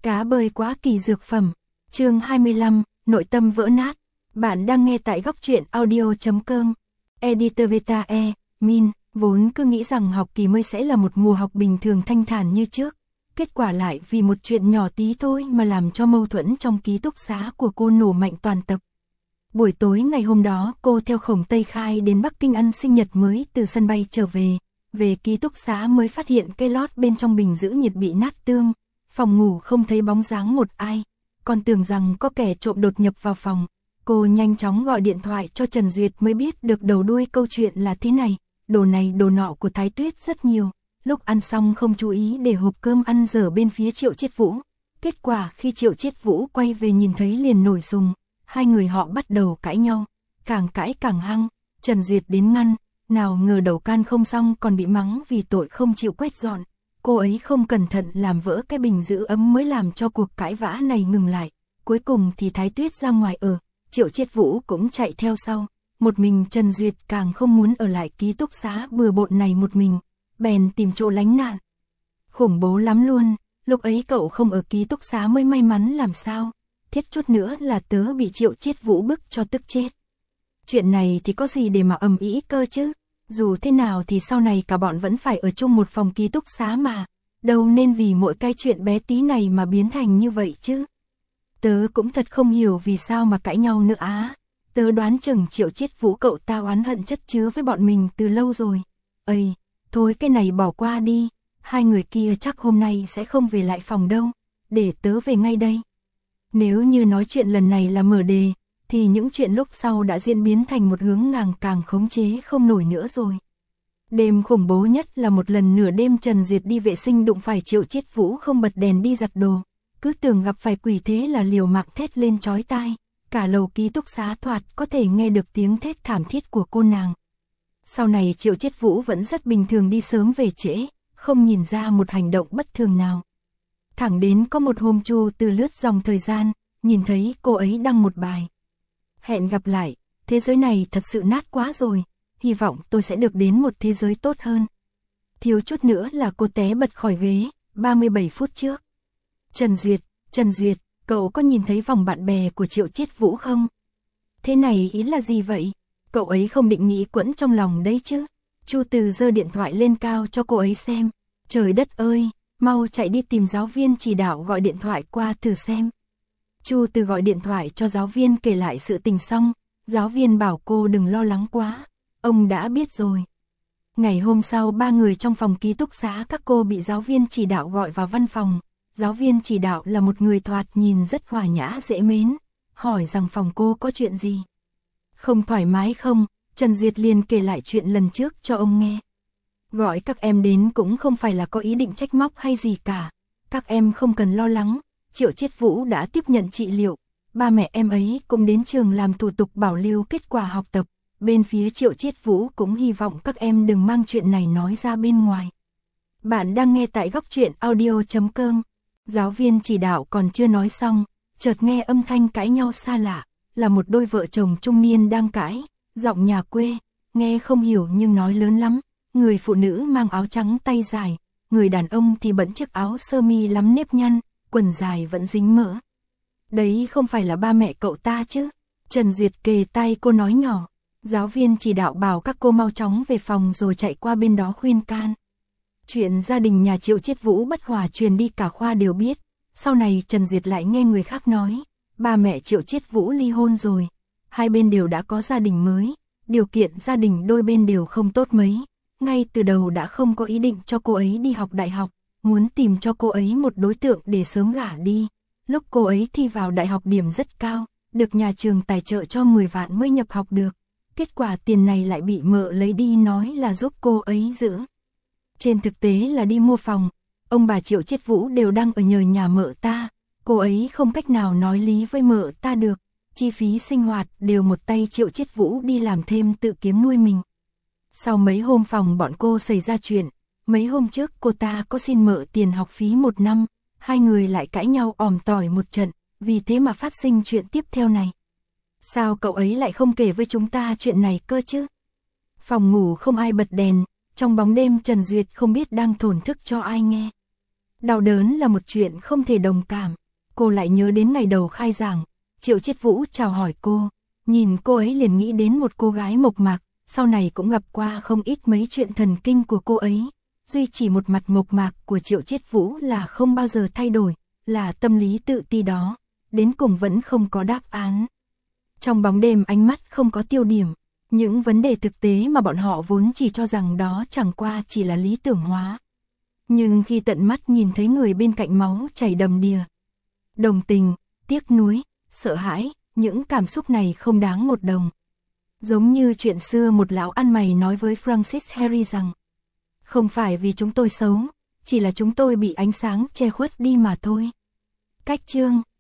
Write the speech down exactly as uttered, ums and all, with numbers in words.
Cá bơi quá kỳ dược phẩm. Chương hai mươi lăm, nội tâm vỡ nát. Bạn đang nghe tại góc truyện audio chấm com. Editor Veta E, Min, vốn cứ nghĩ rằng học kỳ mới sẽ là một mùa học bình thường thanh thản như trước. Kết quả lại vì một chuyện nhỏ tí thôi mà làm cho mâu thuẫn trong ký túc xá của cô nổ mạnh toàn tập. Buổi tối ngày hôm đó cô theo Khổng Tây Khai đến Bắc Kinh ăn sinh nhật mới từ sân bay trở về. Về ký túc xá mới phát hiện cây lót bên trong bình giữ nhiệt bị nát tương. Phòng ngủ không thấy bóng dáng một ai. Còn tưởng rằng có kẻ trộm đột nhập vào phòng. Cô nhanh chóng gọi điện thoại cho Trần Duyệt mới biết được đầu đuôi câu chuyện là thế này. Đồ này đồ nọ của Thái Tuyết rất nhiều. Lúc ăn xong không chú ý để hộp cơm ăn dở bên phía Triệu Chiết Vũ. Kết quả khi Triệu Chiết Vũ quay về nhìn thấy liền nổi sùng. Hai người họ bắt đầu cãi nhau. Càng cãi càng hăng. Trần Duyệt đến ngăn. Nào ngờ đầu can không xong còn bị mắng vì tội không chịu quét dọn. Cô ấy không cẩn thận làm vỡ cái bình giữ ấm mới làm cho cuộc cãi vã này ngừng lại. Cuối cùng thì Thái Tuyết ra ngoài ở. Triệu Chiết Vũ cũng chạy theo sau. Một mình Trần Duyệt càng không muốn ở lại ký túc xá bừa bộn này một mình. Bèn tìm chỗ lánh nạn. Khủng bố lắm luôn. Lúc ấy cậu không ở ký túc xá mới may mắn làm sao. Thiết chút nữa là tớ bị Triệu Chiết Vũ bức cho tức chết. Chuyện này thì có gì để mà ầm ĩ cơ chứ. Dù thế nào thì sau này cả bọn vẫn phải ở chung một phòng ký túc xá mà. Đâu nên vì mỗi cái chuyện bé tí này mà biến thành như vậy chứ. Tớ cũng thật không hiểu vì sao mà cãi nhau nữa á. Tớ đoán chừng Triệu Chiết Vũ cậu ta oán hận chất chứa với bọn mình từ lâu rồi. Ây, thôi cái này bỏ qua đi. Hai người kia chắc hôm nay sẽ không về lại phòng đâu. Để tớ về ngay đây. Nếu như nói chuyện lần này là mở đề, thì những chuyện lúc sau đã diễn biến thành một hướng ngang càng khống chế không nổi nữa rồi. Đêm khủng bố nhất là một lần nửa đêm Trần Duyệt đi vệ sinh đụng phải Triệu Chiết Vũ không bật đèn đi giặt đồ. Cứ tưởng gặp phải quỷ thế là liều mạng thét lên chói tai. Cả lầu ký túc xá thoạt có thể nghe được tiếng thét thảm thiết của cô nàng. Sau này Triệu Chiết Vũ vẫn rất bình thường đi sớm về trễ, không nhìn ra một hành động bất thường nào. Thẳng đến có một hôm Chu Từ lướt dòng thời gian, nhìn thấy cô ấy đăng một bài. Hẹn gặp lại, thế giới này thật sự nát quá rồi, hy vọng tôi sẽ được đến một thế giới tốt hơn. Thiếu chút nữa là cô té bật khỏi ghế, ba mươi bảy phút trước. Trần Duyệt, Trần Duyệt, cậu có nhìn thấy vòng bạn bè của Triệu Chiết Vũ không? Thế này ý là gì vậy? Cậu ấy không định nghĩ quẫn trong lòng đấy chứ? Chu Từ giơ điện thoại lên cao cho cô ấy xem. Trời đất ơi, mau chạy đi tìm giáo viên chỉ đạo gọi điện thoại qua thử xem. Chu Từ gọi điện thoại cho giáo viên kể lại sự tình xong, giáo viên bảo cô đừng lo lắng quá, ông đã biết rồi. Ngày hôm sau ba người trong phòng ký túc xá các cô bị giáo viên chỉ đạo gọi vào văn phòng. Giáo viên chỉ đạo là một người thoạt nhìn rất hòa nhã dễ mến, hỏi rằng phòng cô có chuyện gì. Không thoải mái không, Trần Duyệt liền kể lại chuyện lần trước cho ông nghe. Gọi các em đến cũng không phải là có ý định trách móc hay gì cả, các em không cần lo lắng. Triệu Chiết Vũ đã tiếp nhận trị liệu, ba mẹ em ấy cũng đến trường làm thủ tục bảo lưu kết quả học tập, bên phía Triệu Chiết Vũ cũng hy vọng các em đừng mang chuyện này nói ra bên ngoài. Bạn đang nghe tại góc truyện audio chấm com. Giáo viên chỉ đạo còn chưa nói xong, chợt nghe âm thanh cãi nhau xa lạ, là một đôi vợ chồng trung niên đang cãi, giọng nhà quê, nghe không hiểu nhưng nói lớn lắm. Người phụ nữ mang áo trắng tay dài, người đàn ông thì bận chiếc áo sơ mi lắm nếp nhăn, quần dài vẫn dính mỡ. Đấy không phải là ba mẹ cậu ta chứ? Trần Duyệt kề tai cô nói nhỏ. Giáo viên chỉ đạo bảo các cô mau chóng về phòng rồi chạy qua bên đó khuyên can. Chuyện gia đình nhà Triệu Chiết Vũ bất hòa truyền đi cả khoa đều biết. Sau này Trần Duyệt lại nghe người khác nói, ba mẹ Triệu Chiết Vũ ly hôn rồi. Hai bên đều đã có gia đình mới, điều kiện gia đình đôi bên đều không tốt mấy. Ngay từ đầu đã không có ý định cho cô ấy đi học đại học, muốn tìm cho cô ấy một đối tượng để sớm gả đi. Lúc cô ấy thi vào đại học điểm rất cao, được nhà trường tài trợ cho mười vạn mới nhập học được. Kết quả tiền này lại bị mợ lấy đi nói là giúp cô ấy giữ. Trên thực tế là đi mua phòng, ông bà Triệu Chiết Vũ đều đang ở nhờ nhà mợ ta. Cô ấy không cách nào nói lý với mợ ta được, chi phí sinh hoạt đều một tay Triệu Chiết Vũ đi làm thêm tự kiếm nuôi mình. Sau mấy hôm phòng bọn cô xảy ra chuyện, mấy hôm trước cô ta có xin mợ tiền học phí một năm, hai người lại cãi nhau òm tỏi một trận, vì thế mà phát sinh chuyện tiếp theo này. Sao cậu ấy lại không kể với chúng ta chuyện này cơ chứ? Phòng ngủ không ai bật đèn, trong bóng đêm Trần Duyệt không biết đang thổn thức cho ai nghe. Đau đớn là một chuyện không thể đồng cảm. Cô lại nhớ đến ngày đầu khai giảng, Triệu Chiết Vũ chào hỏi cô, nhìn cô ấy liền nghĩ đến một cô gái mộc mạc, sau này cũng gặp qua không ít mấy chuyện thần kinh của cô ấy. Duy chỉ một mặt mộc mạc của Triệu Chiết Vũ là không bao giờ thay đổi, là tâm lý tự ti đó, đến cùng vẫn không có đáp án. Trong bóng đêm ánh mắt không có tiêu điểm, những vấn đề thực tế mà bọn họ vốn chỉ cho rằng đó chẳng qua chỉ là lý tưởng hóa. Nhưng khi tận mắt nhìn thấy người bên cạnh máu chảy đầm đìa, đồng tình, tiếc nuối, sợ hãi, những cảm xúc này không đáng một đồng. Giống như chuyện xưa một lão ăn mày nói với Francis Harry rằng, không phải vì chúng tôi xấu, chỉ là chúng tôi bị ánh sáng che khuất đi mà thôi. Cách chương